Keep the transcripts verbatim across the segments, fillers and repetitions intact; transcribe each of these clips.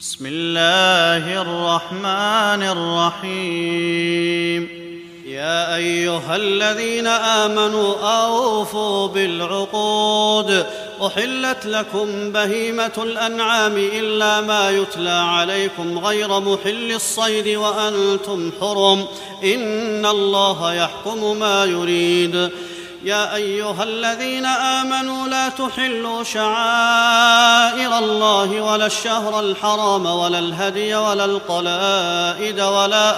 بسم الله الرحمن الرحيم. يا أيها الذين آمنوا أوفوا بالعقود. أحلت لكم بهيمة الأنعام إلا ما يتلى عليكم غير محل الصيد وأنتم حرم، إن الله يحكم ما يريد. يا أيها الذين آمنوا لا تحلوا شعائر الله ولا الشهر الحرام ولا الهدي ولا القلائد ولا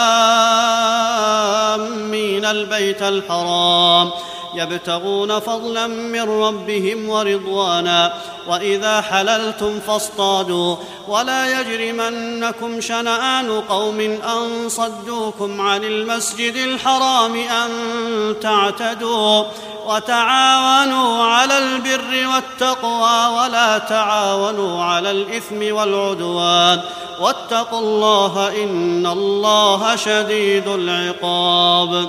آمين البيت الحرام يبتغون فضلا من ربهم ورضوانا، وإذا حللتم فاصطادوا، ولا يجرمنكم شنآن قوم أن صدوكم عن المسجد الحرام أن تعتدوا، وتعاونوا على البر والتقوى ولا تعاونوا على الإثم والعدوان، واتقوا الله إن الله شديد العقاب.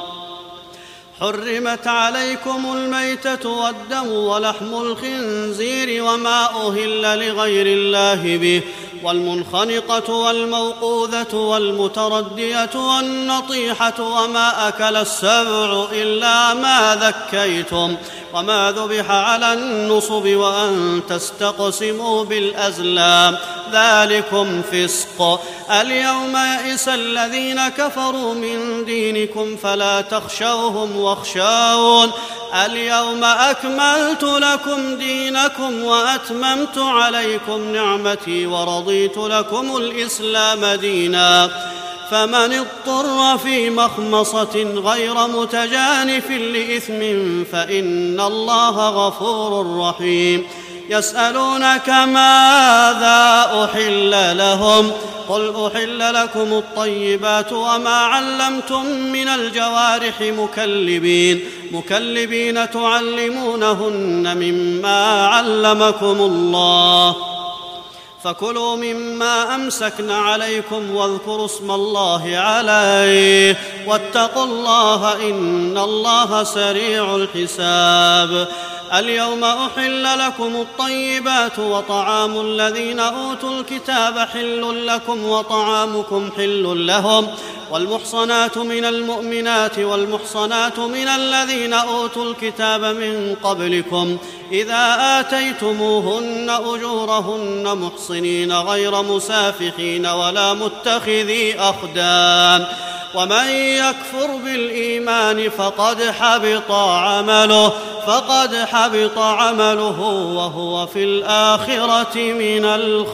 حرمت عليكم الميتة والدم ولحم الخنزير وما أهل لغير الله به، والمنخنقة والموقوذة والمتردية والنطيحة وما أكل السبع إلا ما ذكيتم، وما ذبح على النصب، وأن تستقسموا بالأزلام، ذلكم فسق. اليوم يئس الذين كفروا من دينكم فلا تخشوهم واخشون. اليوم أكملت لكم دينكم وأتممت عليكم نعمتي ورضيت لكم الإسلام دينا، فمن اضطر في مخمصة غير متجانف لإثم فإن الله غفور رحيم. يسألونك ماذا أحل لهم؟ قل أحل لكم الطيبات وما علمتم من الجوارح مكلبين مكلبين تعلمونهن مما علمكم الله، فكلوا مما أمسكن عليكم واذكروا اسم الله عليه، واتقوا الله إن الله سريع الحساب. اليوم أحل لكم الطيبات، وطعام الذين أوتوا الكتاب حل لكم وطعامكم حل لهم، والمحصنات من المؤمنات والمحصنات من الذين أوتوا الكتاب من قبلكم إذا آتيتموهن أجورهن محصنين غير مسافحين ولا متخذي أخدان، ومن يكفر بالإيمان فقد حبط عمله فقد حبط عمله وهو في الآخرة من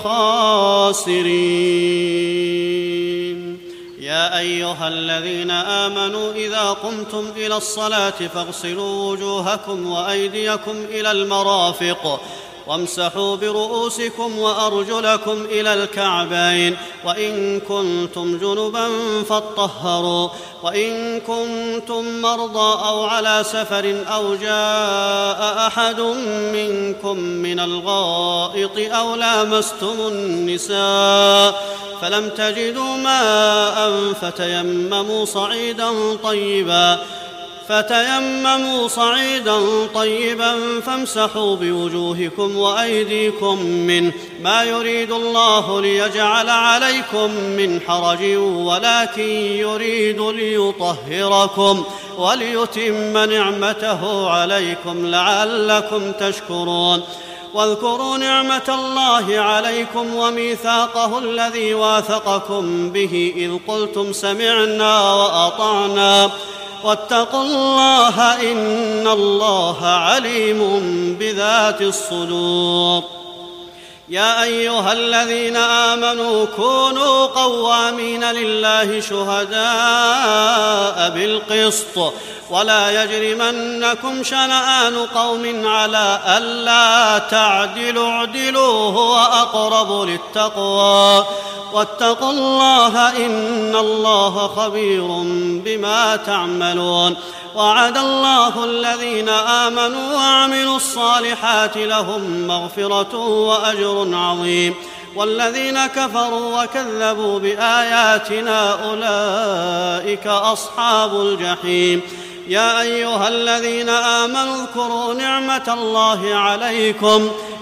الخاسرين. يا أيها الذين آمنوا إذا قمتم إلى الصلاة فاغسلوا وجوهكم وأيديكم إلى المرافق، وامسحوا برؤوسكم وأرجلكم إلى الكعبين، وإن كنتم جنبا فاطهروا، وإن كنتم مرضى أو على سفر أو جاء أحد منكم من الغائط أو لامستم النساء فلم تجدوا ماء فتيمموا صعيدا طيبا فتيمموا صعيدا طيبا فامسحوا بوجوهكم وأيديكم منه، ما يريد الله ليجعل عليكم من حرج ولكن يريد ليطهركم وليتم نعمته عليكم لعلكم تشكرون. واذكروا نعمة الله عليكم وميثاقه الذي واثقكم به إذ قلتم سمعنا وأطعنا، واتقوا الله إن الله عليم بذات الصدور. يا أيها الذين آمنوا كونوا قوامين لله شهداء بالقسط، ولا يجرمنكم شنآن قوم على ألا تعدلوا اعدلوا هو أقرب للتقوى، واتقوا الله إن الله خبير بما تعملون. وعد الله الذين آمنوا وعملوا الصالحات لهم مغفرة وأجر عظيم، والذين كفروا وكذبوا بآياتنا أولئك أصحاب الجحيم. يا أيها الذين آمنوا اذكروا نعمة الله عليكم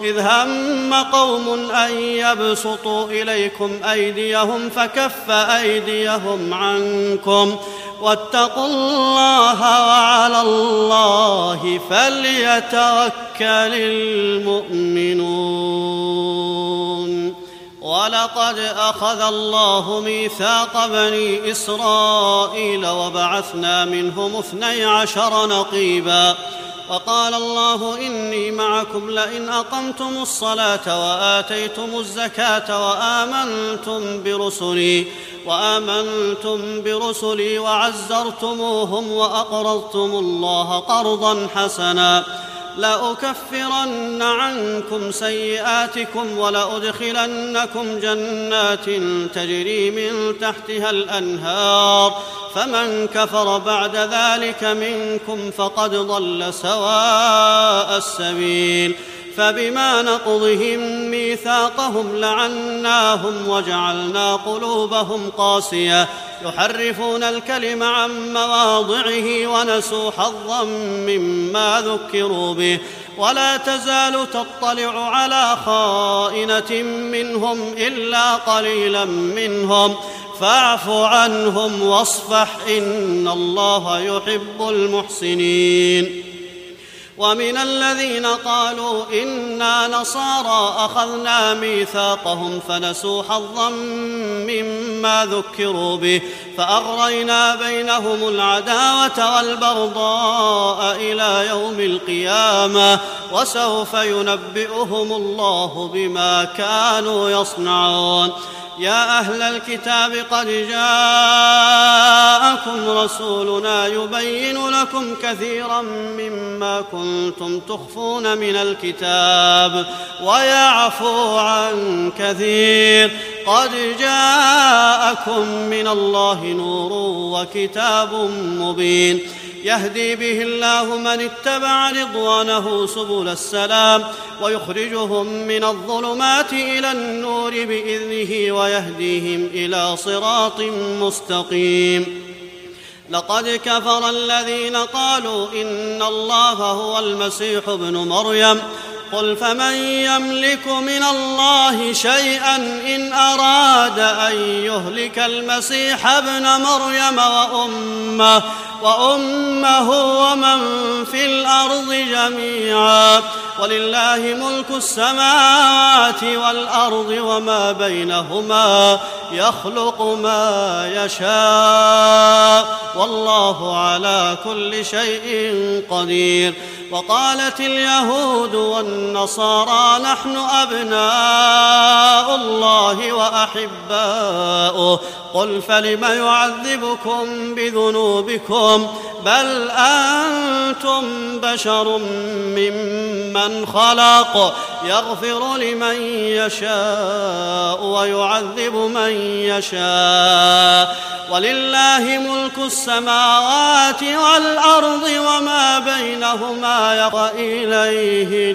إذ هم قوم أن يبسطوا إليكم أيديهم فكف أيديهم عنكم واتقوا الله وعلى الله فليتوكل المؤمنون. ولقد أخذ الله ميثاق بني إسرائيل وبعثنا منهم اثني عشر نقيبا وقال الله إني معكم لئن أقمتم الصلاة وآتيتم الزكاة وآمنتم برسلي وآمنتم برسلي وعزرتموهم وأقرضتم الله قرضا حسنا لأكفرن عنكم سيئاتكم ولأدخلنكم جنات تجري من تحتها الأنهار فمن كفر بعد ذلك منكم فقد ضل سواء السبيل. فبما نقضهم ميثاقهم لعناهم وجعلنا قلوبهم قاسية يحرفون الكلم عن مواضعه ونسوا حظا مما ذكروا به ولا تزال تطلع على خائنة منهم إلا قليلا منهم فاعف عنهم واصفح إن الله يحب المحسنين. ومن الذين قالوا إنا نصارى أخذنا ميثاقهم فنسوا حظا مما ذكروا به فأغرينا بينهم العداوة والبغضاء إلى يوم القيامة وسوف ينبئهم الله بما كانوا يصنعون. يا أهل الكتاب قد جاءكم رسولنا يبين لكم كثيرا مما كنتم تخفون من الكتاب ويعفو عن كثير قد جاءكم من الله نور وكتاب مبين يهدي به الله من اتبع رضوانه سبل السلام ويخرجهم من الظلمات إلى النور بإذنه ويهديهم إلى صراط مستقيم. لقد كفر الذين قالوا إن الله هو المسيح ابن مريم قل فمن يملك من الله شيئا إن أراد أن يهلك المسيح ابن مريم وأمه, وأمه ومن في الأرض جميعا ولله ملك السماوات والأرض وما بينهما يخلق ما يشاء والله على كل شيء قدير. وقالت اليهود والنصارى نحن أبناء الله وأحباؤه قل فلم يعذبكم بذنوبكم بل أنتم بشر ممن خلق يغفر لمن يشاء ويعذب من يشاء ولله ملك السماوات والأرض وما بينهما وإليه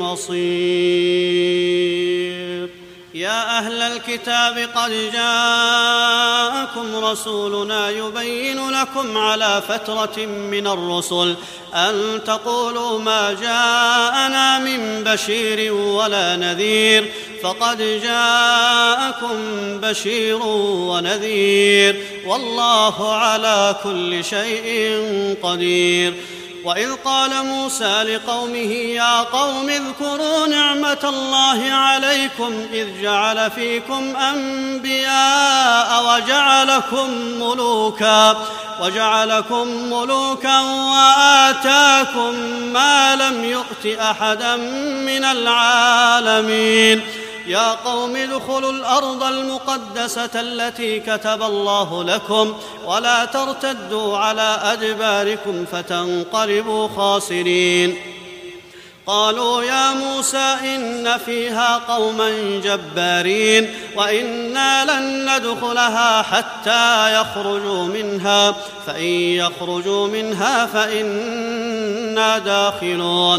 المصير. يا أهل الكتاب قد جاءكم رسولنا يبين لكم على فترة من الرسل أن تقولوا ما جاءنا من بشير ولا نذير فقد جاءكم بشير ونذير والله على كل شيء قدير. وإذ قال موسى لقومه يا قوم اذكروا نعمة الله عليكم إذ جعل فيكم أنبياء وجعلكم ملوكا وجعلكم ملوكا وآتاكم ما لم يؤت أحدا من العالمين. يا قوم ادخلوا الأرض المقدسة التي كتب الله لكم ولا ترتدوا على أدباركم فتنقلبوا خاسرين. قالوا يا موسى إن فيها قوما جبارين وإنا لن ندخلها حتى يخرجوا منها فإن يخرجوا منها فإنا داخلون.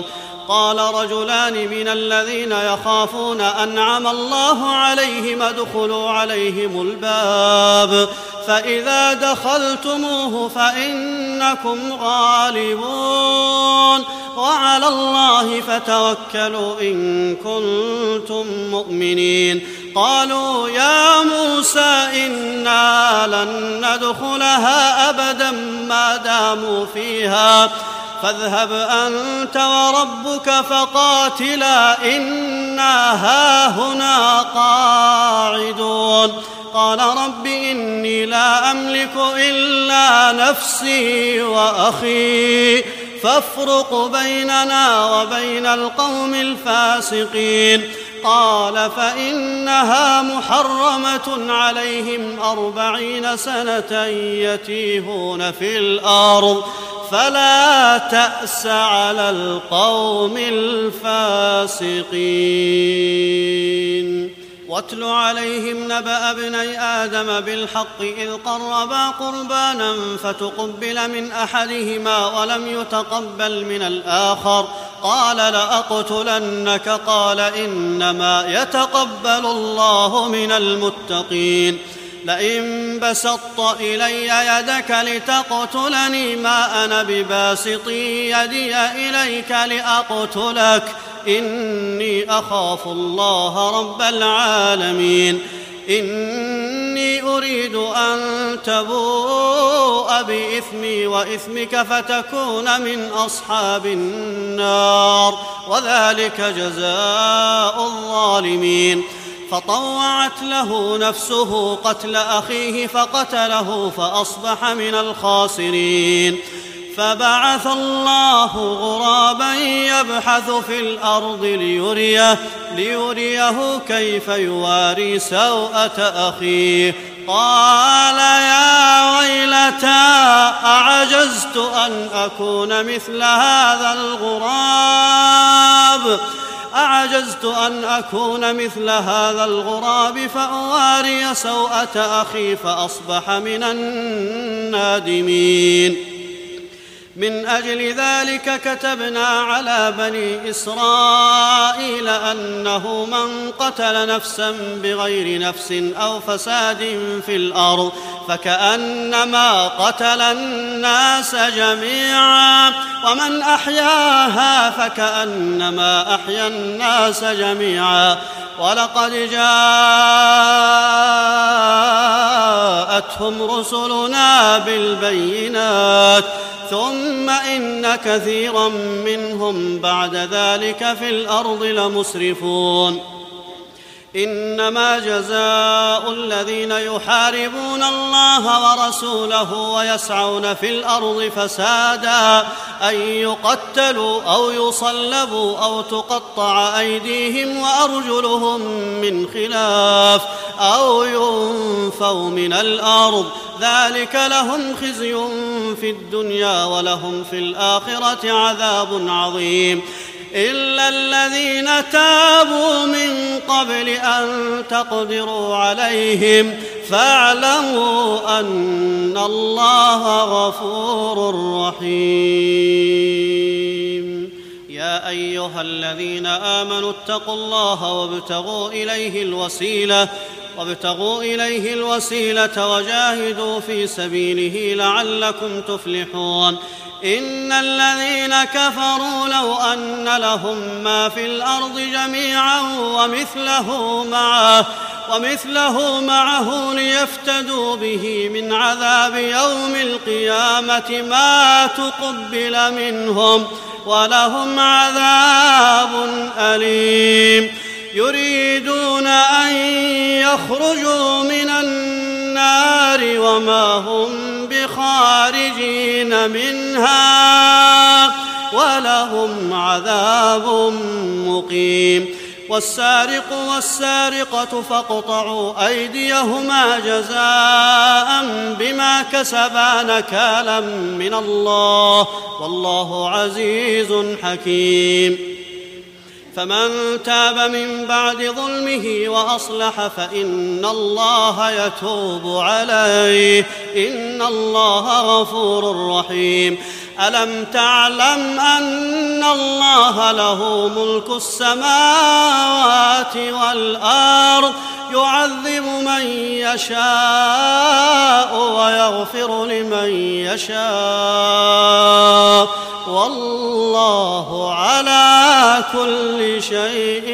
قال رجلان من الذين يخافون أنعم الله عليهم ادخلوا عليهم الباب فإذا دخلتموه فإنكم غالبون وعلى الله فتوكلوا إن كنتم مؤمنين. قالوا يا موسى إنا لن ندخلها أبدا ما داموا فيها فاذهب أنت وربك فقاتلا إنا هاهنا قاعدون. قال رب إني لا أملك إلا نفسي وأخي فافرق بيننا وبين القوم الفاسقين. قال فإنها محرمة عليهم أربعين سنة يتيهون في الأرض فلا تأس على القوم الفاسقين. واتل عليهم نبأ ابني آدم بالحق إذ قربا قربانا فتقبل من أحدهما ولم يتقبل من الآخر قال لأقتلنك قال إنما يتقبل الله من المتقين. لئن بسطت إلي يدك لتقتلني ما أنا بباسط يدي إليك لأقتلك إني أخاف الله رب العالمين. إني أريد أن تبوء بإثمي وإثمك فتكون من أصحاب النار وذلك جزاء الظالمين. فطوعت له نفسه قتل أخيه فقتله فأصبح من الخاسرين. فبعث الله غرابا يبحث في الأرض ليريه, ليريه كيف يواري سوءة أخيه. قال يا ويلتى أعجزت أن أكون مثل هذا الغراب أعجزت أن أكون مثل هذا الغراب فأواري سوءة أخي فأصبح من النادمين. من أجل ذلك كتبنا على بني إسرائيل أنه من قتل نفسا بغير نفس أو فساد في الأرض فكأنما قتل الناس جميعا ومن أحياها فكأنما أحيا الناس جميعا. ولقد جاءتهم رسلنا بالبينات ثم إن كثيرا منهم بعد ذلك في الأرض لمسرفون. إنما جزاء الذين يحاربون الله ورسوله ويسعون في الأرض فسادا أن يقتلوا أو يصلبوا أو تقطع أيديهم وأرجلهم من خلاف أو ينفوا من الأرض ذلك لهم خزي في الدنيا ولهم في الآخرة عذاب عظيم. إلا الذين تابوا من قبل أن تقدروا عليهم فاعلموا أن الله غفور رحيم. يا أيها الذين آمنوا اتقوا الله وابتغوا إليه الوسيلة وابتغوا إليه الوسيلة وجاهدوا في سبيله لعلكم تفلحون. إن الذين كفروا لو أن لهم ما في الأرض جميعا ومثله معه ومثله معه ليفتدوا به من عذاب يوم القيامة ما تقبل منهم ولهم عذاب أليم. يريدون أن يخرجوا من النار وما هم بخارجين منها ولهم عذاب مقيم. والسارق والسارقة فاقطعوا أيديهما جزاء بما كسبا نكالا من الله والله عزيز حكيم. فمن تاب من بعد ظلمه وأصلح فإن الله يتوب عليه إن الله غفور رحيم. ألم تعلم أن الله له ملك السماوات والأرض يعذب من يشاء ويغفر لمن يشاء والله على كل شيء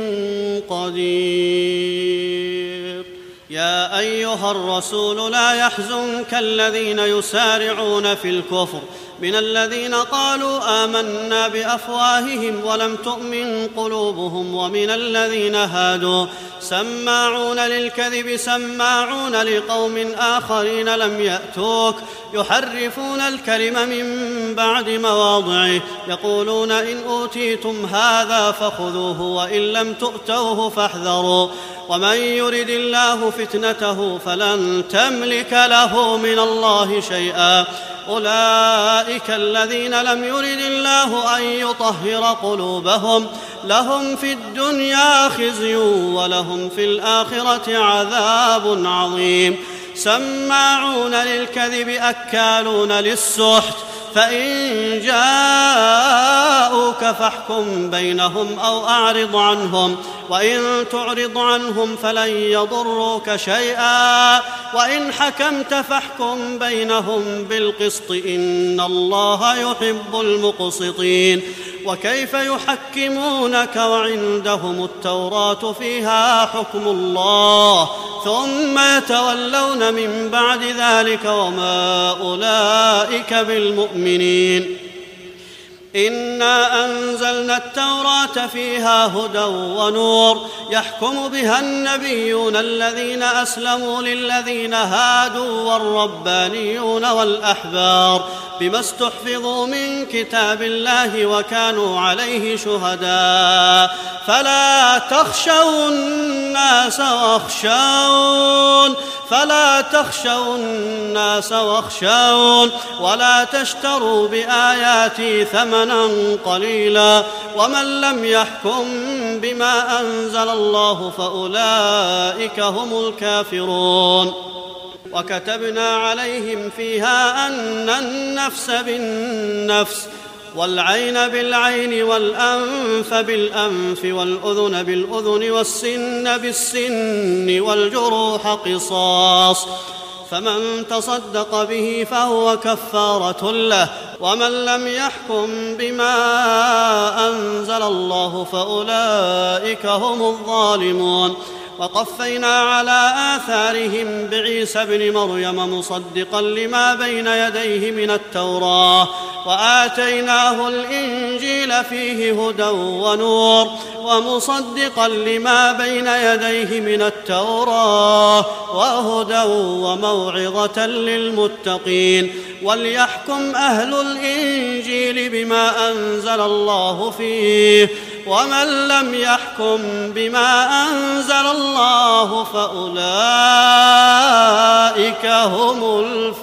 قدير. يا أيها الرسول لا يحزنك الذين يسارعون في الكفر من الذين قالوا آمنا بأفواههم ولم تؤمن قلوبهم ومن الذين هادوا سماعون للكذب سماعون لقوم آخرين لم يأتوك يحرفون الكلم من بعد مواضعه يقولون إن أوتيتم هذا فخذوه وإن لم تؤتوه فاحذروا ومن يرد الله فتنته فلن تملك له من الله شيئا أولئك الذين لم يرد الله أن يطهر قلوبهم لهم في الدنيا خزي ولهم في الآخرة عذاب عظيم. سماعون للكذب أكالون للسحت فإن جاءوك فاحكم بينهم أو أعرض عنهم وإن تعرض عنهم فلن يضروك شيئا وإن حكمت فاحكم بينهم بالقسط إن الله يحب المقسطين. وكيف يحكمونك وعندهم التوراة فيها حكم الله ثم يتولون من بعد ذلك وما أولئك بالمؤمنين. إنا أنزلنا التوراة فيها هدى ونور يحكم بها النبيون الذين أسلموا للذين هادوا والربانيون والأحبار بما استحفظوا من كتاب الله وكانوا عليه شهداء فلا تخشوا الناس واخشون فلا تخشوا الناس واخشون ولا تشتروا بآياتي ثمنا قليلا ومن لم يحكم بما أنزل الله فأولئك هم الكافرون. وكتبنا عليهم فيها أن النفس بالنفس والعين بالعين والأنف بالأنف والأذن بالأذن والسن بالسن والجروح قصاص فمن تصدق به فهو كفارة له ومن لم يحكم بما أنزل الله فأولئك هم الظالمون. وقفينا على آثارهم بعيسى ابن مريم مصدقا لما بين يديه من التوراة وآتيناه الإنجيل فيه هدى ونور ومصدقا لما بين يديه من التوراة وهدى وموعظة للمتقين. وليحكم أهل الإنجيل بما أنزل الله فيه ومن لم يحكم بما أنزل الله فأولئك هم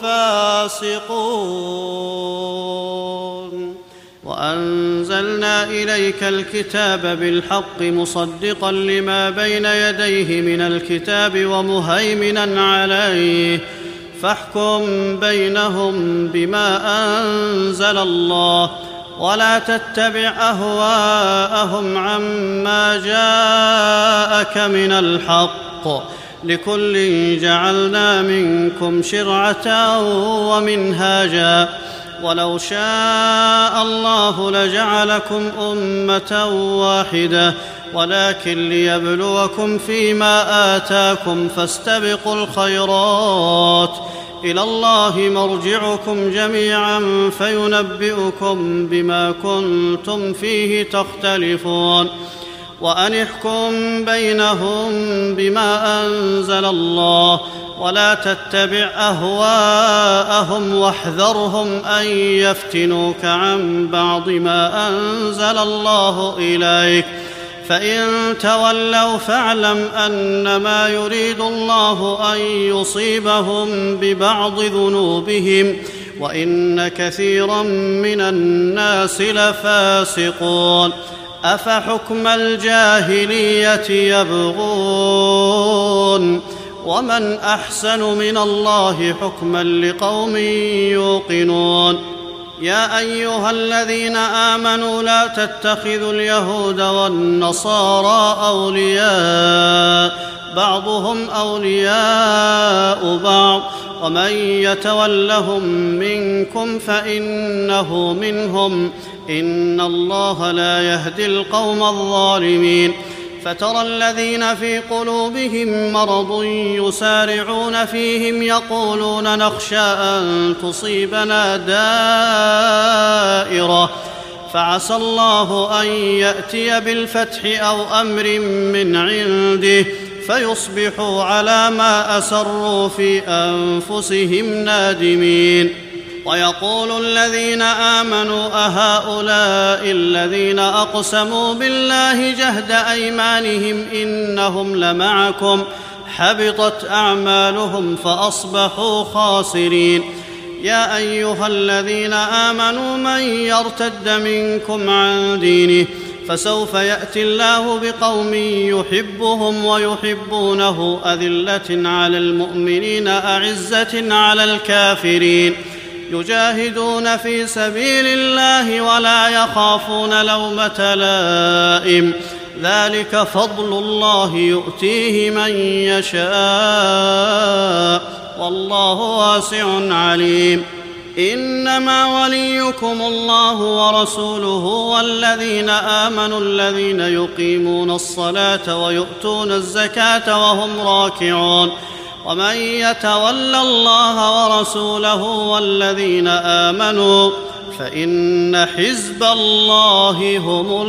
الفاسقون. وأنزلنا إليك الكتاب بالحق مصدقا لما بين يديه من الكتاب ومهيمنا عليه فاحكم بينهم بما أنزل الله ولا تتبع أهواءهم عما جاءك من الحق لكل جعلنا منكم شرعة ومنهاجا ولو شاء الله لجعلكم أمة واحدة ولكن ليبلوكم فيما آتاكم فاستبقوا الخيرات إلى الله مرجعكم جميعا فينبئكم بما كنتم فيه تختلفون. وأن احكم بينهم بما أنزل الله ولا تتبع أهواءهم واحذرهم أن يفتنوك عن بعض ما أنزل الله إليك فإن تولوا فاعلم أنما يريد الله أن يصيبهم ببعض ذنوبهم وإن كثيرا من الناس لفاسقون. أفحكم الجاهلية يبغون ومن أحسن من الله حكما لقوم يوقنون. يا أيها الذين آمنوا لا تتخذوا اليهود والنصارى أولياء بعضهم أولياء بعض ومن يتولهم منكم فإنه منهم إن الله لا يهدي القوم الظالمين فترى الذين في قلوبهم مرض يسارعون فيهم يقولون نخشى أن تصيبنا دائرة فعسى الله أن يأتي بالفتح أو أمر من عنده فيصبحوا على ما أسروا في أنفسهم نادمين ويقول الذين آمنوا أهؤلاء الذين أقسموا بالله جهد أيمانهم إنهم لمعكم حبطت أعمالهم فأصبحوا خاسرين يا أيها الذين آمنوا من يرتد منكم عن دينه فسوف يأتي الله بقوم يحبهم ويحبونه أذلة على المؤمنين أعزة على الكافرين يجاهدون في سبيل الله ولا يخافون لومة لائم ذلك فضل الله يؤتيه من يشاء والله واسع عليم إنما وليكم الله ورسوله والذين آمنوا الذين يقيمون الصلاة ويؤتون الزكاة وهم راكعون ومن يتول الله ورسوله والذين آمنوا فإن حزب الله هم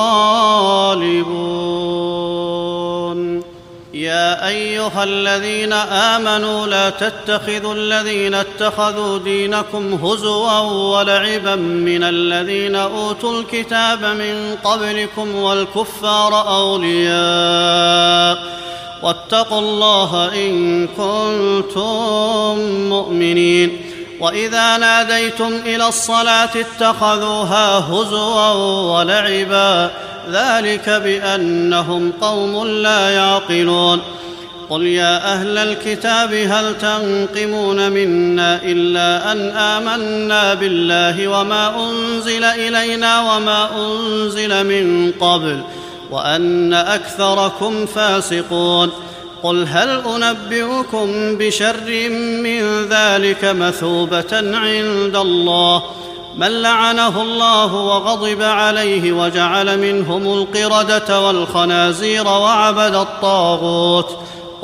الغالبون يا أيها الذين آمنوا لا تتخذوا الذين اتخذوا دينكم هزوا ولعبا من الذين أوتوا الكتاب من قبلكم والكفار أولياء واتقوا الله إن كنتم مؤمنين وإذا ناديتم إلى الصلاة اتخذوها هزوا ولعبا ذلك بأنهم قوم لا يعقلون قل يا أهل الكتاب هل تنقمون منا إلا أن آمنا بالله وما أنزل إلينا وما أنزل من قبل وأن أكثركم فاسقون قل هل أنبئكم بشر من ذلك مثوبة عند الله من لعنه الله وغضب عليه وجعل منهم القردة والخنازير وعبد الطاغوت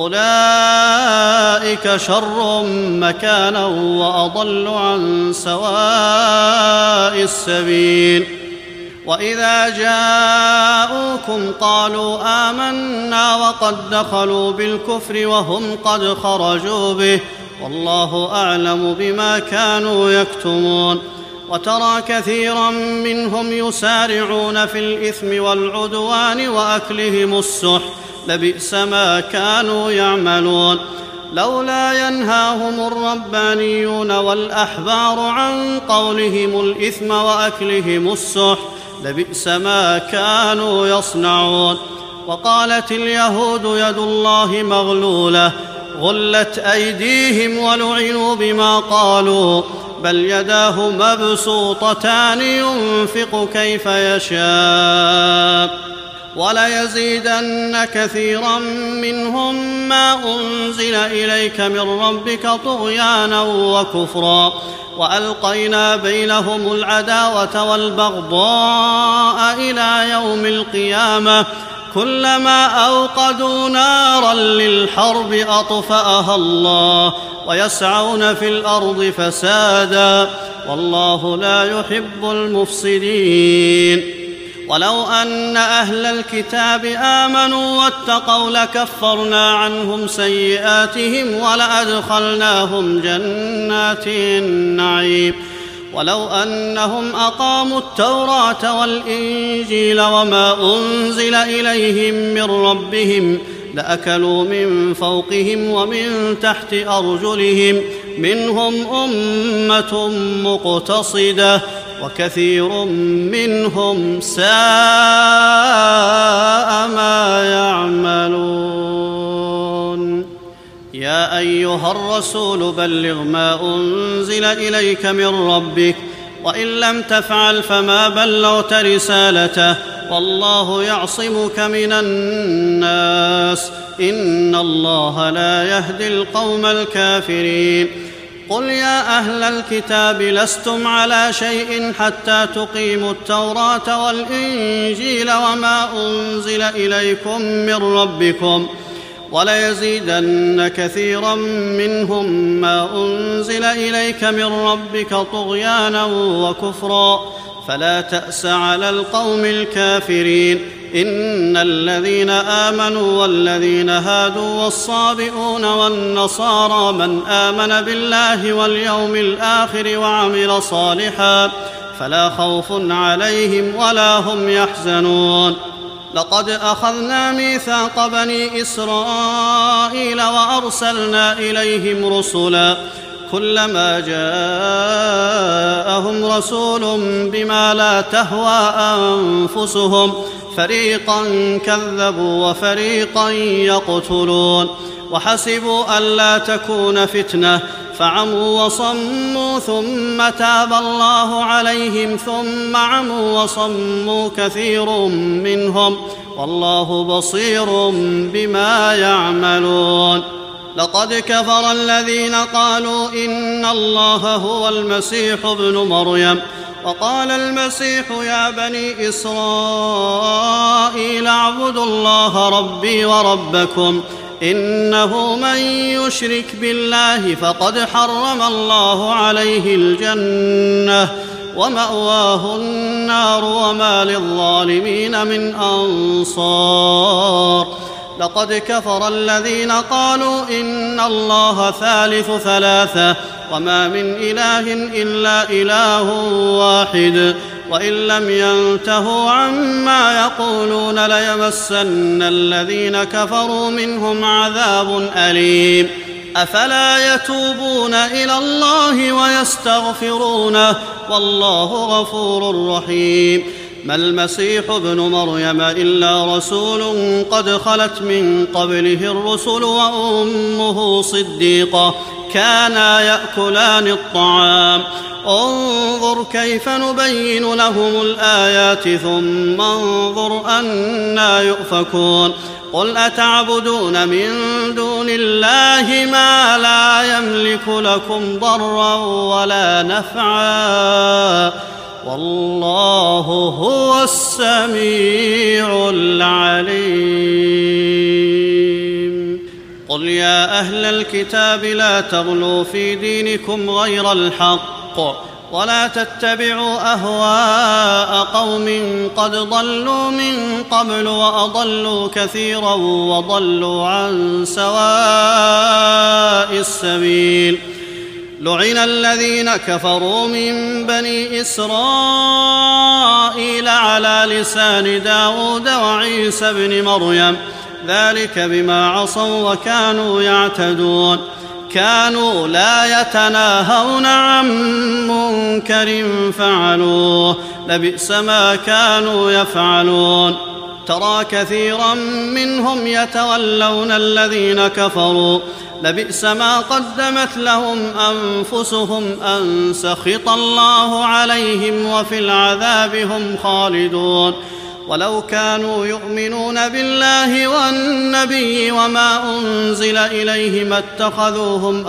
أولئك شر مكانا وأضل عن سواء السبيل وإذا جاءوكم قالوا آمنا وقد دخلوا بالكفر وهم قد خرجوا به والله أعلم بما كانوا يكتمون وترى كثيرا منهم يسارعون في الإثم والعدوان وأكلهم السحت لبئس ما كانوا يعملون لولا ينهاهم الربانيون والأحبار عن قولهم الإثم وأكلهم السحت لبئس ما كانوا يصنعون وقالت اليهود يد الله مغلولة غلت أيديهم ولعنوا بما قالوا بل يداه مبسوطتان ينفق كيف يشاء وليزيدن كثيرا منهم ما أنزل إليك من ربك طغيانا وكفرا وألقينا بينهم العداوة والبغضاء إلى يوم القيامة كلما أوقدوا نارا للحرب أطفأها الله ويسعون في الأرض فسادا والله لا يحب المفسدين ولو أن أهل الكتاب آمنوا واتقوا لكفرنا عنهم سيئاتهم ولأدخلناهم جنات النعيم ولو أنهم أقاموا التوراة والإنجيل وما أنزل إليهم من ربهم لأكلوا من فوقهم ومن تحت أرجلهم منهم أمة مقتصدة وكثير منهم ساء ما يعملون يا أيها الرسول بلغ ما أنزل إليك من ربك وإن لم تفعل فما بلغت رسالته والله يعصمك من الناس إن الله لا يهدي القوم الكافرين. قل يا أهل الكتاب لستم على شيء حتى تقيموا التوراة والإنجيل وما أنزل إليكم من ربكم وليزيدن كثيرا منهم ما أنزل إليك من ربك طغيانا وكفرا فلا تأس على القوم الكافرين. إن الذين آمنوا والذين هادوا والصابئون والنصارى من آمن بالله واليوم الآخر وعمل صالحا فلا خوف عليهم ولا هم يحزنون. لقد أخذنا ميثاق بني إسرائيل وأرسلنا إليهم رسلا كلما جاءهم رسول بما لا تهوى أنفسهم فريقا كذبوا وفريقا يقتلون وحسبوا ألا تكون فتنة فعموا وصموا ثم تاب الله عليهم ثم عموا وصموا كثير منهم والله بصير بما يعملون. لقد كفر الذين قالوا إن الله هو المسيح ابن مريم وقال المسيح يا بني إسرائيل اعبدوا الله ربي وربكم إنه من يشرك بالله فقد حرم الله عليه الجنة ومأواه النار وما للظالمين من أنصار. لقد كفر الذين قالوا إن الله ثالث ثلاثة وما من إله إلا إله واحد وإن لم ينتهوا عما يقولون ليمسن الذين كفروا منهم عذاب أليم. أفلا يتوبون إلى الله ويستغفرونه والله غفور رحيم. ما المسيح ابن مريم إلا رسول قد خلت من قبله الرسل وأمه صديقة كانا يأكلان الطعام انظر كيف نبين لهم الآيات ثم انظر أنى يؤفكون. قل أتعبدون من دون الله ما لا يملك لكم ضرا ولا نفعا والله هو السميع العليم. قل يا أهل الكتاب لا تغلوا في دينكم غير الحق ولا تتبعوا أهواء قوم قد ضلوا من قبل وأضلوا كثيرا وضلوا عن سواء السبيل. لعن الذين كفروا من بني إسرائيل على لسان داود وعيسى بن مريم ذلك بما عصوا وكانوا يعتدون كانوا لا يتناهون عن منكر فعلوه لبئس ما كانوا يفعلون. ترى كثيرا منهم يتولون الذين كفروا لبئس ما قدمت لهم أنفسهم أن سخط الله عليهم وفي العذاب هم خالدون. ولو كانوا يؤمنون بالله والنبي وما أنزل إليه ما اتخذوهم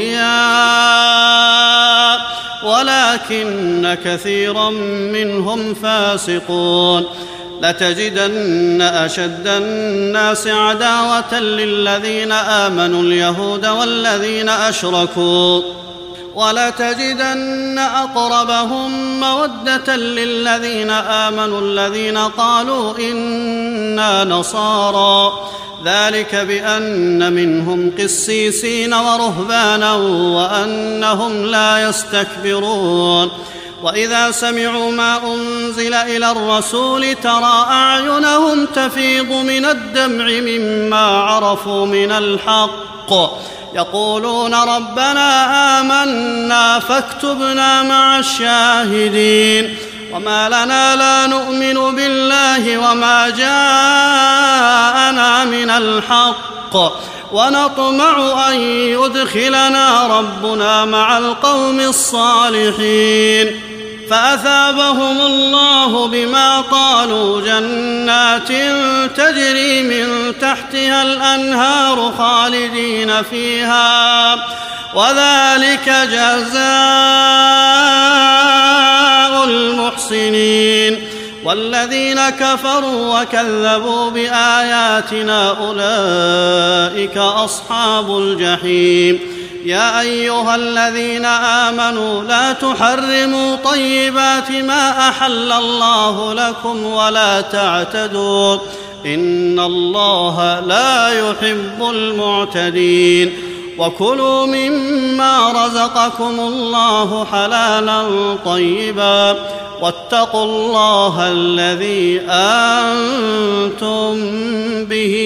أولياء ولكن كثيرا منهم فاسقون. لتجدن أشد الناس عداوة للذين آمنوا اليهود والذين أشركوا ولتجدن أقربهم مودة للذين آمنوا الذين قالوا إنا نصارى ذلك بأن منهم قسيسين ورهبانا وأنهم لا يستكبرون. وإذا سمعوا ما أنزل إلى الرسول ترى أعينهم تفيض من الدمع مما عرفوا من الحق يقولون ربنا آمنا فاكتبنا مع الشاهدين. وما لنا لا نؤمن بالله وما جاءنا من الحق ونطمع أن يدخلنا ربنا مع القوم الصالحين. فأثابهم الله بما قالوا جنات تجري من تحتها الأنهار خالدين فيها وذلك جزاء المحسنين. والذين كفروا وكذبوا بآياتنا أولئك أصحاب الجحيم. يا أيها الذين آمنوا لا تحرموا طيبات ما أحل الله لكم ولا تعتدوا إن الله لا يحب المعتدين. وكلوا مما رزقكم الله حلالا طيبا واتقوا الله الذي أنتم به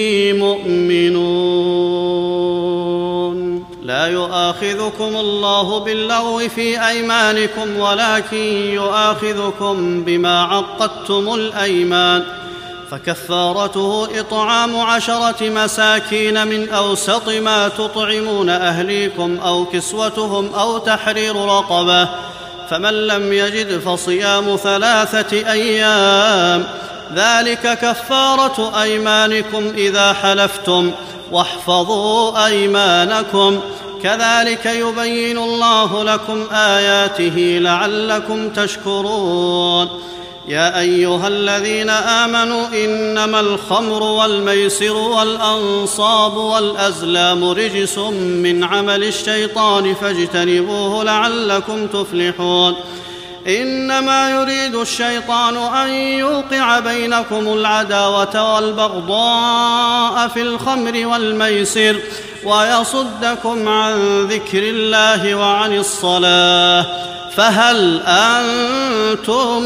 مؤمنون. لا يؤاخذكم الله باللغو في أيمانكم ولكن يؤاخذكم بما عقدتم الأيمان فكفارته إطعام عشرة مساكين من أوسط ما تطعمون أهليكم أو كسوتهم أو تحرير رقبة فمن لم يجد فصيام ثلاثة أيام ذلك كفارة أيمانكم إذا حلفتم واحفظوا أيمانكم كذلك يبين الله لكم آياته لعلكم تشكرون. يا أيها الذين آمنوا إنما الخمر والميسر والأنصاب والأزلام رجس من عمل الشيطان فاجتنبوه لعلكم تفلحون. إنما يريد الشيطان أن يوقع بينكم العداوة والبغضاء في الخمر والميسر ويصدكم عن ذكر الله وعن الصلاة فهل أنتم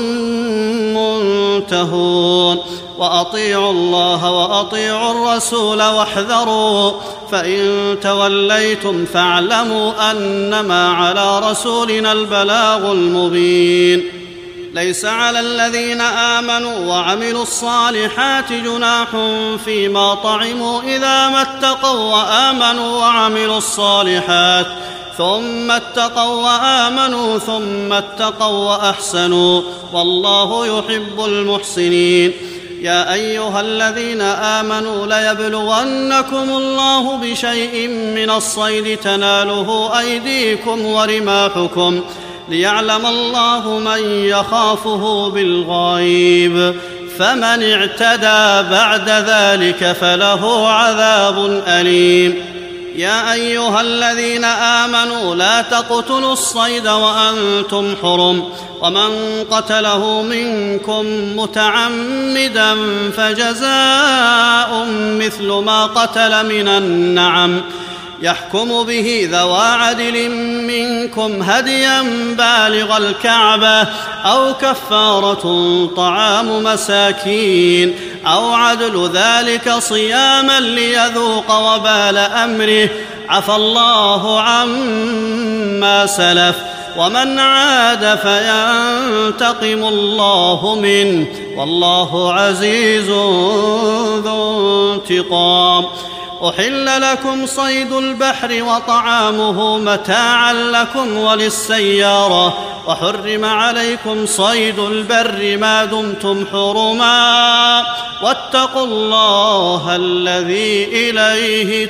منتهون. وأطيعوا الله وأطيعوا الرسول واحذروا فإن توليتم فاعلموا أنما على رسولنا البلاغ المبين. ليس على الذين آمنوا وعملوا الصالحات جناح فيما طعموا إذا ما اتقوا وآمنوا وعملوا الصالحات ثم اتقوا وآمنوا ثم اتقوا وأحسنوا والله يحب المحسنين. يا أيها الذين آمنوا ليبلونكم الله بشيء من الصيد تناله أيديكم ورماحكم ليعلم الله من يخافه بالغيب فمن اعتدى بعد ذلك فله عذاب أليم. يا أيها الذين آمنوا لا تقتلوا الصيد وأنتم حرم ومن قتله منكم متعمدا فجزاء مثل ما قتل من النعم يحكم به ذوى عدل منكم هديا بالغ الكعبة أو كفارة طعام مساكين أو عدل ذلك صياما ليذوق وبال أمره عفى الله عما سلف ومن عاد فينتقم الله منه والله عزيز ذو انتقام. أحل لكم صيد البحر وطعامه متاعا لكم وللسيارة وحرم عليكم صيد البر ما دمتم حرما واتقوا الله الذي إليه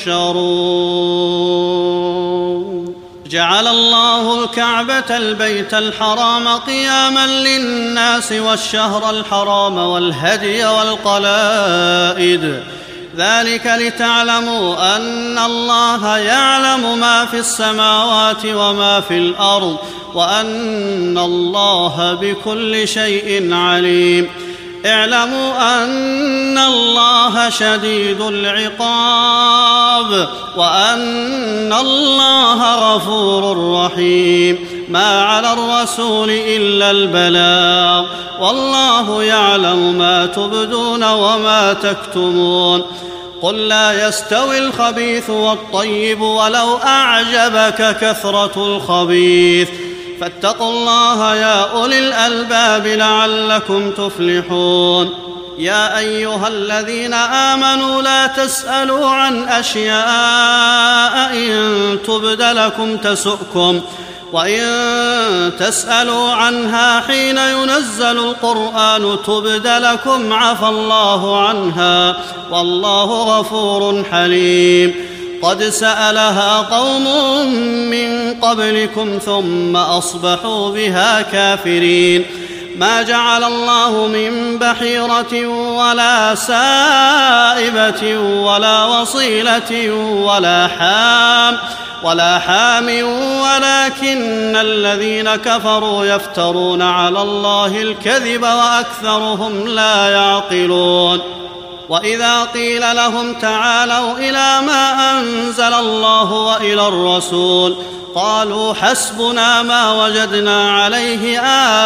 تحشرون. جعل الله الكعبة البيت الحرام قياما للناس والشهر الحرام والهدي والقلائد ذلك لتعلموا أن الله يعلم ما في السماوات وما في الأرض وأن الله بكل شيء عليم. اعلموا أن الله شديد العقاب وأن الله غفور رحيم. ما على الرسول إلا البلاغ والله يعلم ما تبدون وما تكتمون. قل لا يستوي الخبيث والطيب ولو أعجبك كثرة الخبيث فاتقوا الله يا أولي الألباب لعلكم تفلحون. يا أيها الذين آمنوا لا تسألوا عن أشياء إن تبد لكم تسؤكم وإن تسألوا عنها حين ينزل القرآن تبد لكم عفى الله عنها والله غفور حليم. قد سألها قوم من قبلكم ثم أصبحوا بها كافرين. ما جعل الله من بحيرة ولا سائبة ولا وصيلة ولا حام ولا حام ولكن الذين كفروا يفترون على الله الكذب وأكثرهم لا يعقلون. وإذا قيل لهم تعالوا إلى ما أنزل الله وإلى الرسول قالوا حسبنا ما وجدنا عليه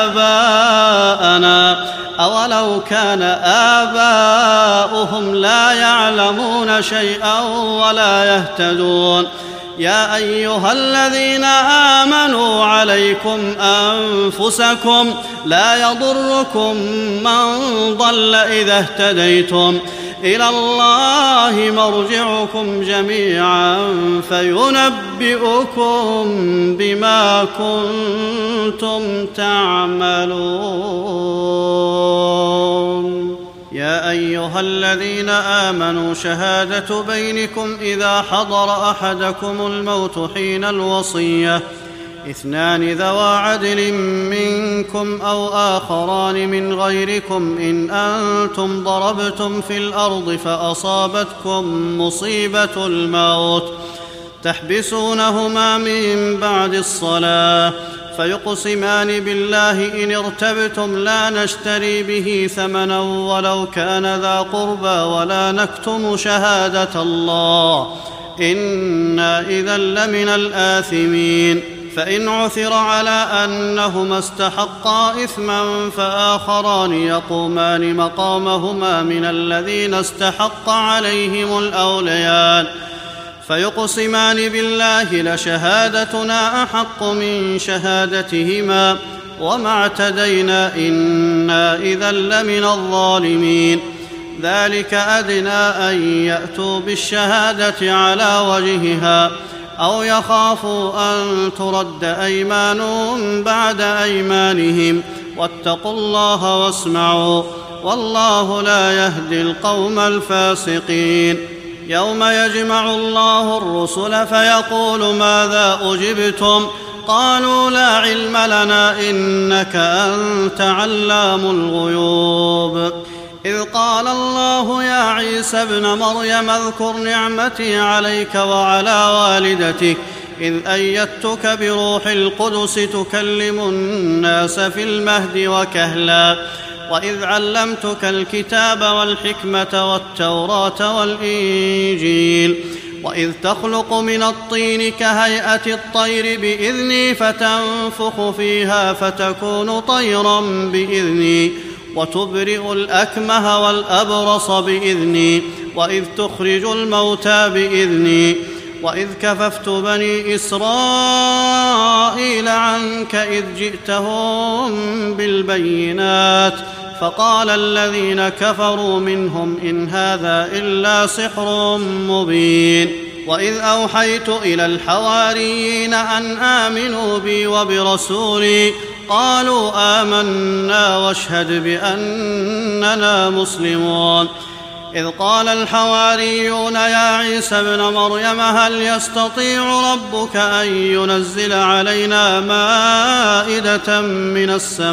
آباءنا أولو كان آباؤهم لا يعلمون شيئا ولا يهتدون. يا أيها الذين آمنوا عليكم أنفسكم لا يضركم من ضل إذا اهتديتم إلى الله مرجعكم جميعا فينبئكم بما كنتم تعملون. يا أيها الذين آمنوا شهادة بينكم إذا حضر أحدكم الموت حين الوصية اثنان ذوا عدل منكم أو آخران من غيركم إن أنتم ضربتم في الأرض فأصابتكم مصيبة الموت تحبسونهما من بعد الصلاة فيقسمان بالله إن ارتبتم لا نشتري به ثمنا ولو كان ذا قربى ولا نكتم شهادة الله إنا إذا لمن الآثمين. فإن عثر على أنهما استحقا إثما فآخران يقومان مقامهما من الذين استحق عليهم الأوليان فيقسمان بالله لشهادتنا أحق من شهادتهما وما اعتدينا إنا إذا لمن الظالمين. ذلك أدنى أن يأتوا بالشهادة على وجهها أو يخافوا أن ترد أيمان بعد أيمانهم واتقوا الله واسمعوا والله لا يهدي القوم الفاسقين. يوم يجمع الله الرسل فيقول ماذا أجبتم قالوا لا علم لنا إنك أنت علام الغيوب. إذ قال الله يا عيسى ابن مريم اذكر نعمتي عليك وعلى والدتك إذ أيدتك بروح القدس تكلم الناس في المهد وكهلا وإذ علمتك الكتاب والحكمة والتوراة والإنجيل وإذ تخلق من الطين كهيئة الطير بإذني فتنفخ فيها فتكون طيرا بإذني وتبرئ الأكمه والأبرص بإذني وإذ تخرج الموتى بإذني وإذ كففت بني إسرائيل عنك إذ جئتهم بالبينات فقال الذين كفروا منهم إن هذا إلا سحر مبين. وإذ أوحيت إلى الحواريين أن آمنوا بي وبرسولي قالوا آمنا واشهد بأننا مسلمون. إذ قال الحواريون يا عيسى ابن مريم هل يستطيع ربك أن ينزل علينا مائدة من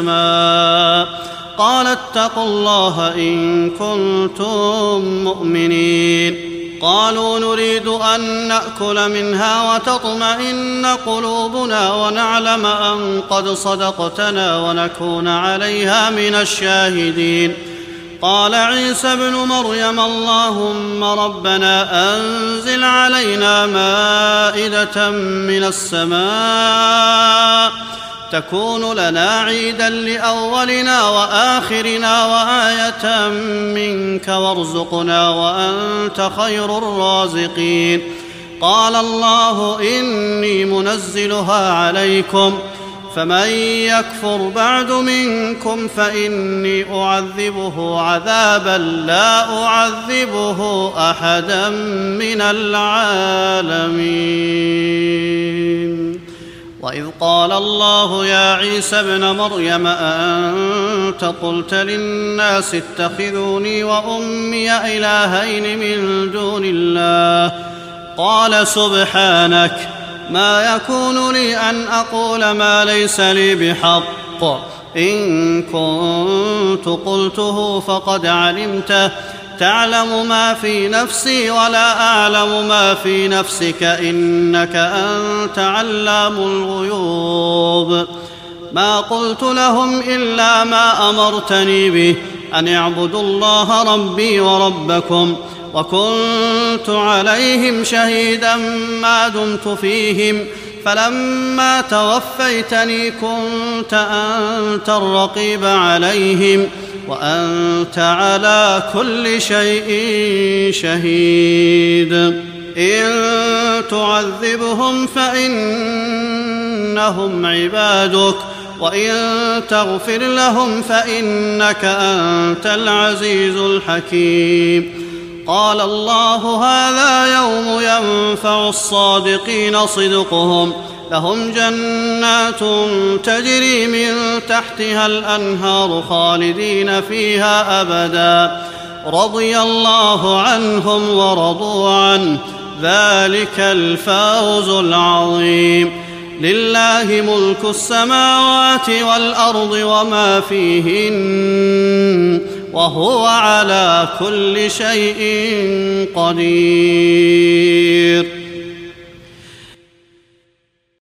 السماء قال اتقوا الله إن كنتم مؤمنين. قالوا نريد أن نأكل منها وتطمئن قلوبنا ونعلم أن قد صدقتنا ونكون عليها من الشاهدين. قال عيسى ابن مريم اللهم ربنا أنزل علينا مائدة من السماء تكون لنا عيدا لأولنا وآخرنا وآية منك وارزقنا وأنت خير الرازقين. قال الله إني منزلها عليكم فمن يكفر بعد منكم فإني أعذبه عذابا لا أعذبه أحدا من العالمين. وإذ قال الله يا عيسى ابن مريم أأنت قلت للناس اتخذوني وأمي إلهين من دون الله قال سبحانك ما يكون لي أن أقول ما ليس لي بحق إن كنت قلته فقد علمته تعلم ما في نفسي ولا أعلم ما في نفسك إنك أنت علام الغيوب ما قلت لهم إلا ما أمرتني به أن اعبدوا الله ربي وربكم وكنت عليهم شهيدا ما دمت فيهم فلما توفيتني كنت أنت الرقيب عليهم وأنت على كل شيء شهيد إن تعذبهم فإنهم عبادك وإن تغفر لهم فإنك أنت العزيز الحكيم قال الله هذا يوم ينفع الصادقين صدقهم لهم جنات تجري من تحتها الأنهار خالدين فيها أبدا رضي الله عنهم ورضوا عنه ذلك الفوز العظيم لله ملك السماوات والأرض وما فيهن وهو على كل شيء قدير